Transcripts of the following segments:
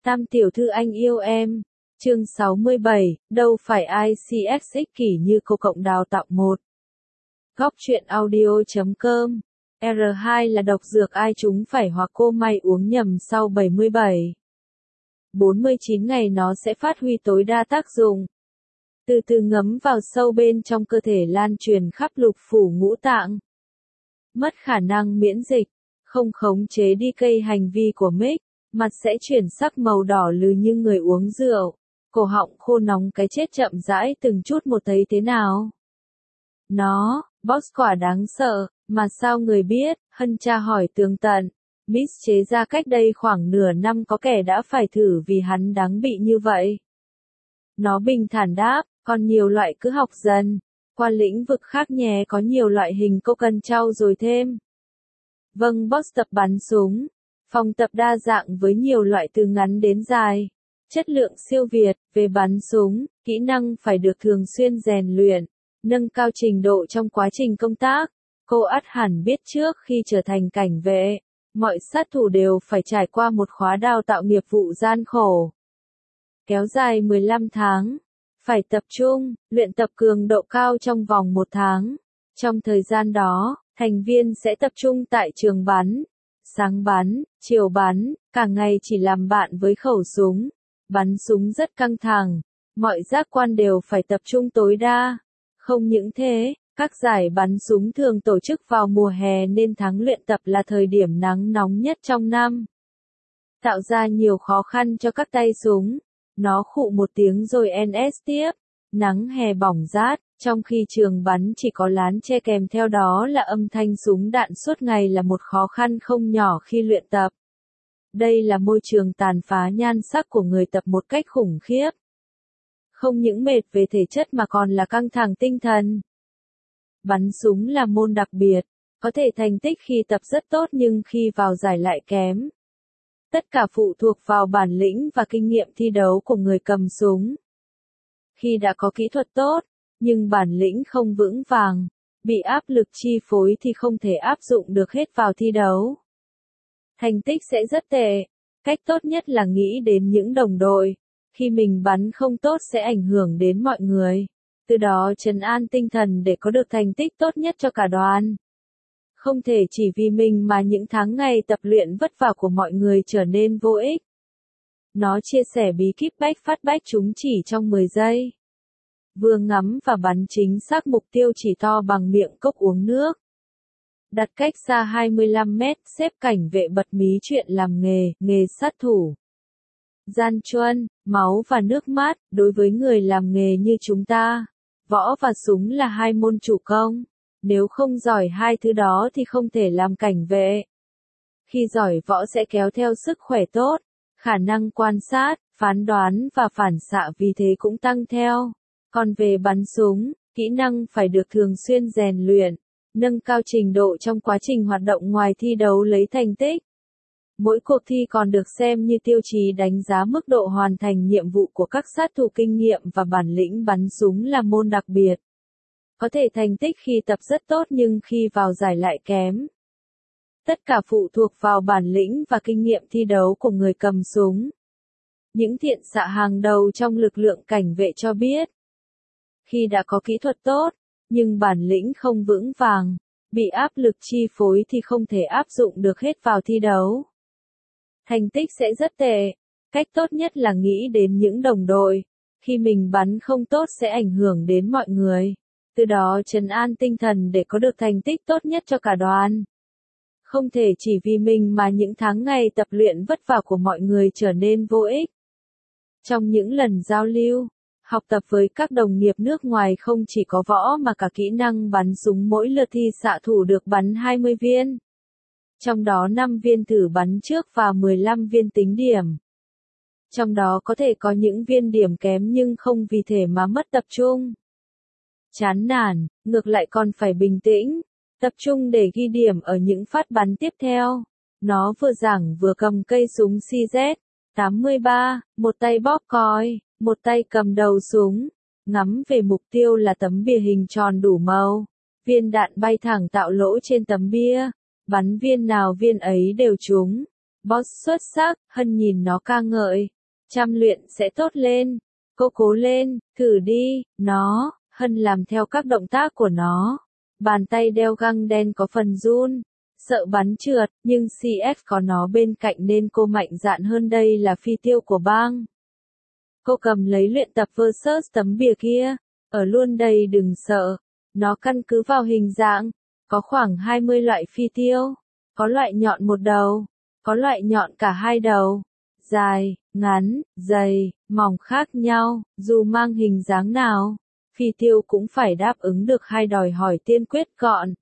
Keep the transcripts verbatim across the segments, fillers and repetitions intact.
Tam tiểu thư anh yêu em. Chương sáu mươi bảy, đâu phải ai xê ét ích kỷ như cô cộng đào tạo một. Góc truyện audio chấm com. R hai là độc dược ai chúng phải hoặc cô may uống nhầm sau bảy mươi bảy. bốn mươi chín ngày nó sẽ phát huy tối đa tác dụng. Từ từ ngấm vào sâu bên trong cơ thể lan truyền khắp lục phủ ngũ tạng. Mất khả năng miễn dịch, không khống chế đi cây hành vi của mic, mặt sẽ chuyển sắc màu đỏ lừ như người uống rượu, cổ họng khô nóng cái chết chậm rãi từng chút một thấy thế nào. Nó, boss quả đáng sợ, mà sao người biết, Hân tra hỏi tường tận. Miss chế ra cách đây khoảng nửa năm có kẻ đã phải thử vì hắn đáng bị như vậy. Nó bình thản đáp, còn nhiều loại cứ học dần. Qua lĩnh vực khác nhé, có nhiều loại hình cô cần trau dồi thêm. Vâng, boss tập bắn súng. Phòng tập đa dạng với nhiều loại từ ngắn đến dài. Chất lượng siêu việt, về bắn súng, kỹ năng phải được thường xuyên rèn luyện, nâng cao trình độ trong quá trình công tác. Cô ắt hẳn biết trước khi trở thành cảnh vệ, mọi sát thủ đều phải trải qua một khóa đào tạo nghiệp vụ gian khổ. Kéo dài mười lăm tháng. Phải tập trung, luyện tập cường độ cao trong vòng một tháng. Trong thời gian đó, thành viên sẽ tập trung tại trường bắn. Sáng bắn, chiều bắn, cả ngày chỉ làm bạn với khẩu súng. Bắn súng rất căng thẳng, mọi giác quan đều phải tập trung tối đa. Không những thế, các giải bắn súng thường tổ chức vào mùa hè nên tháng luyện tập là thời điểm nắng nóng nhất trong năm. Tạo ra nhiều khó khăn cho các tay súng. Nó khụ một tiếng rồi en ét tiếp. Nắng hè bỏng rát, trong khi trường bắn chỉ có lán che kèm theo đó là âm thanh súng đạn suốt ngày là một khó khăn không nhỏ khi luyện tập. Đây là môi trường tàn phá nhan sắc của người tập một cách khủng khiếp. Không những mệt về thể chất mà còn là căng thẳng tinh thần. Bắn súng là môn đặc biệt, có thể thành tích khi tập rất tốt nhưng khi vào giải lại kém. Tất cả phụ thuộc vào bản lĩnh và kinh nghiệm thi đấu của người cầm súng. Khi đã có kỹ thuật tốt, nhưng bản lĩnh không vững vàng, bị áp lực chi phối thì không thể áp dụng được hết vào thi đấu. Thành tích sẽ rất tệ. Cách tốt nhất là nghĩ đến những đồng đội. Khi mình bắn không tốt sẽ ảnh hưởng đến mọi người. Từ đó trấn an tinh thần để có được thành tích tốt nhất cho cả đoàn. Không thể chỉ vì mình mà những tháng ngày tập luyện vất vả của mọi người trở nên vô ích. Nó chia sẻ bí kíp bách phát bách chúng chỉ trong mười giây. Vừa ngắm và bắn chính xác mục tiêu chỉ to bằng miệng cốc uống nước. Đặt cách xa hai mươi lăm mét, xếp cảnh vệ bật mí chuyện làm nghề, nghề sát thủ. Gian truân, máu và nước mắt, đối với người làm nghề như chúng ta, võ và súng là hai môn chủ công. Nếu không giỏi hai thứ đó thì không thể làm cảnh vệ. Khi giỏi võ sẽ kéo theo sức khỏe tốt, khả năng quan sát, phán đoán và phản xạ vì thế cũng tăng theo. Còn về bắn súng, kỹ năng phải được thường xuyên rèn luyện, nâng cao trình độ trong quá trình hoạt động ngoài thi đấu lấy thành tích. Mỗi cuộc thi còn được xem như tiêu chí đánh giá mức độ hoàn thành nhiệm vụ của các sát thủ. Kinh nghiệm và bản lĩnh bắn súng là môn đặc biệt. Có thể thành tích khi tập rất tốt nhưng khi vào giải lại kém. Tất cả phụ thuộc vào bản lĩnh và kinh nghiệm thi đấu của người cầm súng. Những thiện xạ hàng đầu trong lực lượng cảnh vệ cho biết, khi đã có kỹ thuật tốt, nhưng bản lĩnh không vững vàng, bị áp lực chi phối thì không thể áp dụng được hết vào thi đấu. Thành tích sẽ rất tệ. Cách tốt nhất là nghĩ đến những đồng đội. Khi mình bắn không tốt sẽ ảnh hưởng đến mọi người. Từ đó trấn an tinh thần để có được thành tích tốt nhất cho cả đoàn. Không thể chỉ vì mình mà những tháng ngày tập luyện vất vả của mọi người trở nên vô ích. Trong những lần giao lưu, học tập với các đồng nghiệp nước ngoài không chỉ có võ mà cả kỹ năng bắn súng. Mỗi lượt thi xạ thủ được bắn hai mươi viên. Trong đó năm viên thử bắn trước và mười lăm viên tính điểm. Trong đó có thể có những viên điểm kém nhưng không vì thế mà mất tập trung. Chán nản, ngược lại còn phải bình tĩnh, tập trung để ghi điểm ở những phát bắn tiếp theo. Nó vừa giảng vừa cầm cây súng xê dét tám mươi ba, một tay bóp còi, một tay cầm đầu súng, ngắm về mục tiêu là tấm bia hình tròn đủ màu. Viên đạn bay thẳng tạo lỗ trên tấm bia, bắn viên nào viên ấy đều trúng. Boss xuất sắc, Hân nhìn nó ca ngợi. Chăm luyện sẽ tốt lên. Cô cố lên, thử đi, nó, Hân làm theo các động tác của nó. Bàn tay đeo găng đen có phần run. Sợ bắn trượt, nhưng xê ép có nó bên cạnh nên cô mạnh dạn hơn. Đây là phi tiêu của bang. Cô cầm lấy luyện tập versus tấm bìa kia. Ở luôn đây đừng sợ. Nó căn cứ vào hình dạng. Có khoảng hai mươi loại phi tiêu. Có loại nhọn một đầu. Có loại nhọn cả hai đầu. Dài, ngắn, dày, mỏng khác nhau. Dù mang hình dáng nào, phi tiêu cũng phải đáp ứng được hai đòi hỏi tiên quyết gọn.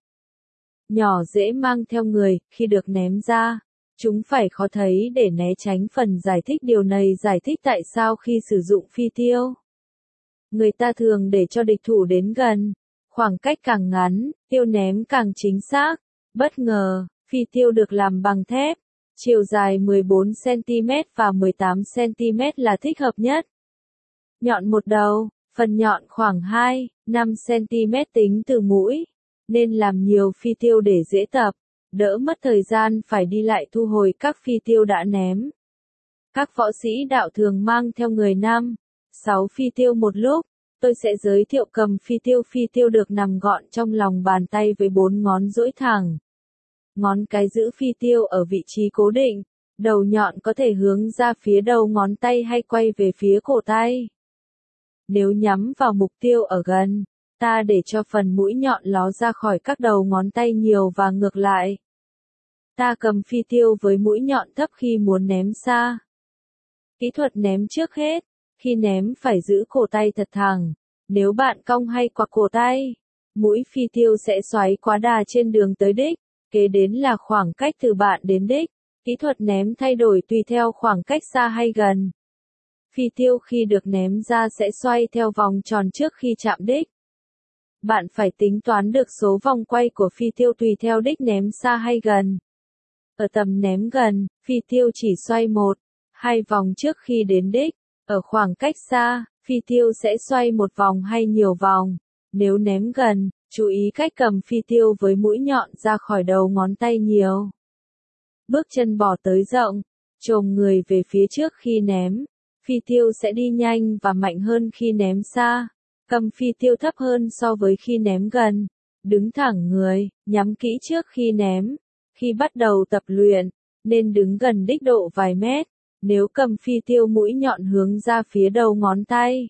Nhỏ dễ mang theo người, khi được ném ra. Chúng phải khó thấy để né tránh. Phần giải thích điều này giải thích tại sao khi sử dụng phi tiêu, người ta thường để cho địch thủ đến gần. Khoảng cách càng ngắn, tiêu ném càng chính xác. Bất ngờ, phi tiêu được làm bằng thép. Chiều dài mười bốn xăng ti mét và mười tám xăng ti mét là thích hợp nhất. Nhọn một đầu, phần nhọn khoảng hai đến năm xăng ti mét tính từ mũi. Nên làm nhiều phi tiêu để dễ tập, đỡ mất thời gian phải đi lại thu hồi các phi tiêu đã ném. Các võ sĩ đạo thường mang theo người năm, sáu phi tiêu một lúc. Tôi sẽ giới thiệu cầm phi tiêu. Phi tiêu được nằm gọn trong lòng bàn tay với bốn ngón duỗi thẳng. Ngón cái giữ phi tiêu ở vị trí cố định. Đầu nhọn có thể hướng ra phía đầu ngón tay hay quay về phía cổ tay. Nếu nhắm vào mục tiêu ở gần, ta để cho phần mũi nhọn ló ra khỏi các đầu ngón tay nhiều và ngược lại. Ta cầm phi tiêu với mũi nhọn thấp khi muốn ném xa. Kỹ thuật ném trước hết. Khi ném phải giữ cổ tay thật thẳng. Nếu bạn cong hay quặc cổ tay, mũi phi tiêu sẽ xoáy quá đà trên đường tới đích. Kế đến là khoảng cách từ bạn đến đích. Kỹ thuật ném thay đổi tùy theo khoảng cách xa hay gần. Phi tiêu khi được ném ra sẽ xoay theo vòng tròn trước khi chạm đích. Bạn phải tính toán được số vòng quay của phi tiêu tùy theo đích ném xa hay gần. Ở tầm ném gần, phi tiêu chỉ xoay một, hai vòng trước khi đến đích. Ở khoảng cách xa, phi tiêu sẽ xoay một vòng hay nhiều vòng. Nếu ném gần, chú ý cách cầm phi tiêu với mũi nhọn ra khỏi đầu ngón tay nhiều. Bước chân bỏ tới rộng, chồm người về phía trước khi ném. Phi tiêu sẽ đi nhanh và mạnh hơn khi ném xa. Cầm phi tiêu thấp hơn so với khi ném gần. Đứng thẳng người, nhắm kỹ trước khi ném. Khi bắt đầu tập luyện, nên đứng gần đích độ vài mét. Nếu cầm phi tiêu mũi nhọn hướng ra phía đầu ngón tay,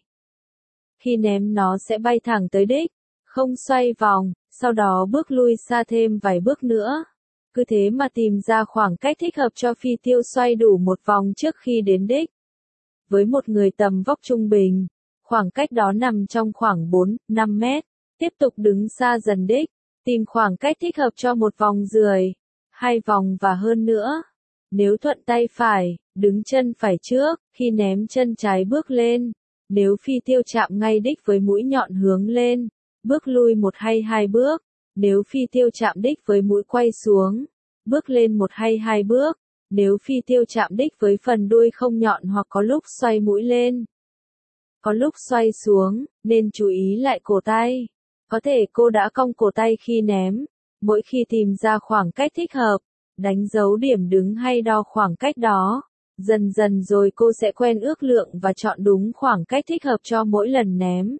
khi ném nó sẽ bay thẳng tới đích, không xoay vòng, sau đó bước lui xa thêm vài bước nữa. Cứ thế mà tìm ra khoảng cách thích hợp cho phi tiêu xoay đủ một vòng trước khi đến đích. Với một người tầm vóc trung bình, khoảng cách đó nằm trong khoảng bốn đến năm mét. Tiếp tục đứng xa dần đích, tìm khoảng cách thích hợp cho một vòng rưỡi, hai vòng và hơn nữa. Nếu thuận tay phải, đứng chân phải trước, khi ném chân trái bước lên. Nếu phi tiêu chạm ngay đích với mũi nhọn hướng lên, bước lui một hay hai bước. Nếu phi tiêu chạm đích với mũi quay xuống, bước lên một hay hai bước. Nếu phi tiêu chạm đích với phần đuôi không nhọn hoặc có lúc xoay mũi lên, có lúc xoay xuống, nên chú ý lại cổ tay. Có thể cô đã cong cổ tay khi ném. Mỗi khi tìm ra khoảng cách thích hợp, đánh dấu điểm đứng hay đo khoảng cách đó. Dần dần rồi cô sẽ quen ước lượng và chọn đúng khoảng cách thích hợp cho mỗi lần ném.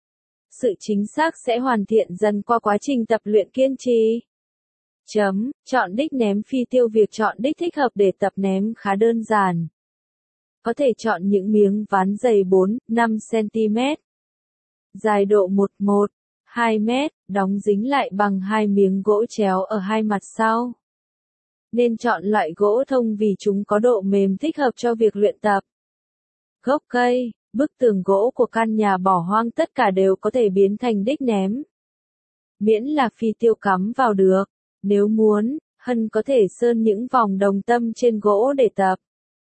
Sự chính xác sẽ hoàn thiện dần qua quá trình tập luyện kiên trì. Chấm, chọn đích ném phi tiêu. Việc chọn đích thích hợp để tập ném khá đơn giản. Có thể chọn những miếng ván dày bốn đến năm xăng ti mét. Dài độ một phẩy một đến hai mét, đóng dính lại bằng hai miếng gỗ chéo ở hai mặt sau. Nên chọn loại gỗ thông vì chúng có độ mềm thích hợp cho việc luyện tập. Gốc cây, bức tường gỗ của căn nhà bỏ hoang tất cả đều có thể biến thành đích ném. Miễn là phi tiêu cắm vào được. Nếu muốn, Hân có thể sơn những vòng đồng tâm trên gỗ để tập.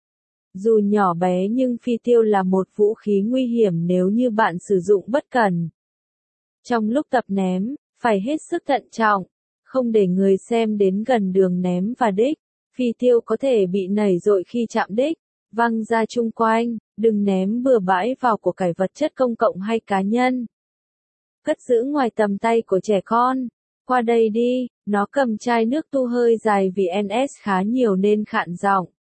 Dù nhỏ bé nhưng phi tiêu là một vũ khí nguy hiểm nếu như bạn sử dụng bất cẩn. Trong lúc tập ném, phải hết sức thận trọng, không để người xem đến gần đường ném và đích. Phi tiêu có thể bị nảy rội khi chạm đích, văng ra chung quanh. Đừng ném bừa bãi vào của cải vật chất công cộng hay cá nhân. Cất giữ ngoài tầm tay của trẻ con. Qua đây đi, nó cầm chai nước tu hơi dài vì en ét khá nhiều nên khản giọng.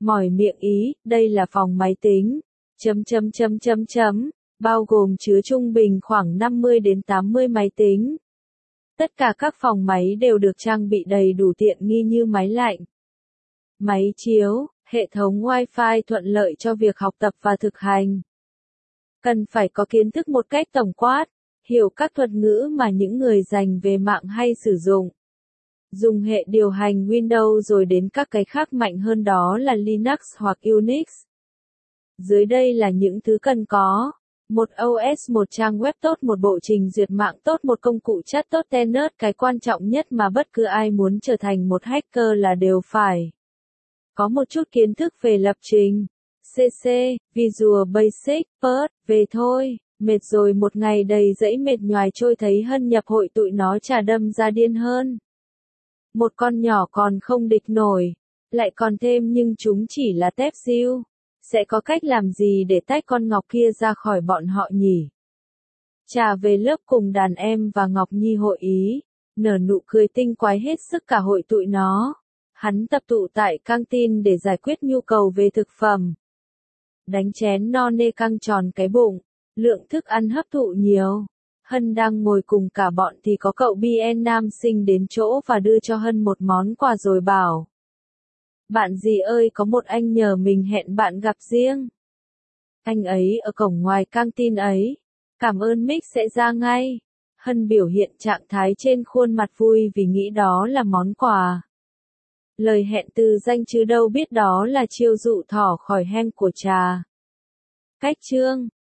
Mỏi miệng ý, đây là phòng máy tính. Chấm chấm chấm chấm chấm, bao gồm chứa trung bình khoảng năm mươi đến tám mươi máy tính. Tất cả các phòng máy đều được trang bị đầy đủ tiện nghi như máy lạnh, máy chiếu, hệ thống Wi-Fi thuận lợi cho việc học tập và thực hành. Cần phải có kiến thức một cách tổng quát, hiểu các thuật ngữ mà những người dành về mạng hay sử dụng. Dùng hệ điều hành Windows rồi đến các cái khác mạnh hơn đó là Linux hoặc Unix. Dưới đây là những thứ cần có. Một ô ét, một trang web tốt, một bộ trình duyệt mạng tốt, một công cụ chat tốt. Tenet, cái quan trọng nhất mà bất cứ ai muốn trở thành một hacker là đều phải có một chút kiến thức về lập trình. xê xê, Visual Basic, Perl, về thôi, mệt rồi, một ngày đầy dẫy mệt nhoài trôi thấy Hân nhập hội tụi nó chả đâm ra điên hơn. Một con nhỏ còn không địch nổi, lại còn thêm nhưng chúng chỉ là tép diêu. Sẽ có cách làm gì để tách con Ngọc kia ra khỏi bọn họ nhỉ? Trà về lớp cùng đàn em và Ngọc Nhi hội ý, nở nụ cười tinh quái hết sức cả hội tụi nó. Hắn tập tụ tại căng tin để giải quyết nhu cầu về thực phẩm. Đánh chén no nê căng tròn cái bụng, lượng thức ăn hấp thụ nhiều. Hân đang ngồi cùng cả bọn thì có cậu bê en nam sinh đến chỗ và đưa cho Hân một món quà rồi bảo. Bạn dì ơi, có một anh nhờ mình hẹn bạn gặp riêng. Anh ấy ở cổng ngoài căng tin ấy. Cảm ơn Mick, sẽ ra ngay. Hân biểu hiện trạng thái trên khuôn mặt vui vì nghĩ đó là món quà. Lời hẹn từ danh chứ đâu biết đó là chiêu dụ thỏ khỏi hem của Trà. Cách chương